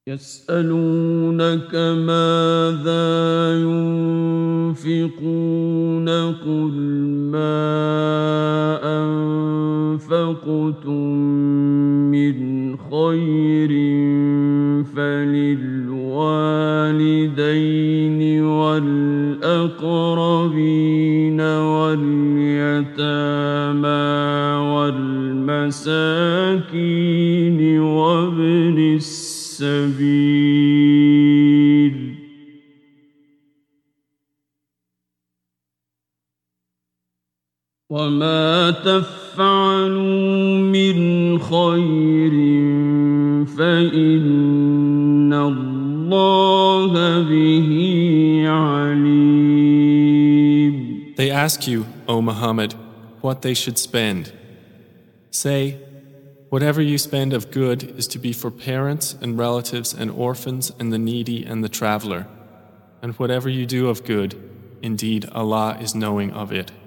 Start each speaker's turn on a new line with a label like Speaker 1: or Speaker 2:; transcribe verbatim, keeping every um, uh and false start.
Speaker 1: يسألونك ماذا ينفقون قل ما أنفقتم من خير فللوالدين والأقربين واليتامى والمساكين وابن السبيل وما تفعلوا من خير فإن الله به عليم.
Speaker 2: They ask you, O Muhammad, what they should spend. Say, whatever you spend of good is to be for parents and relatives and orphans and the needy and the traveler. And whatever you do of good, indeed Allah is knowing of it.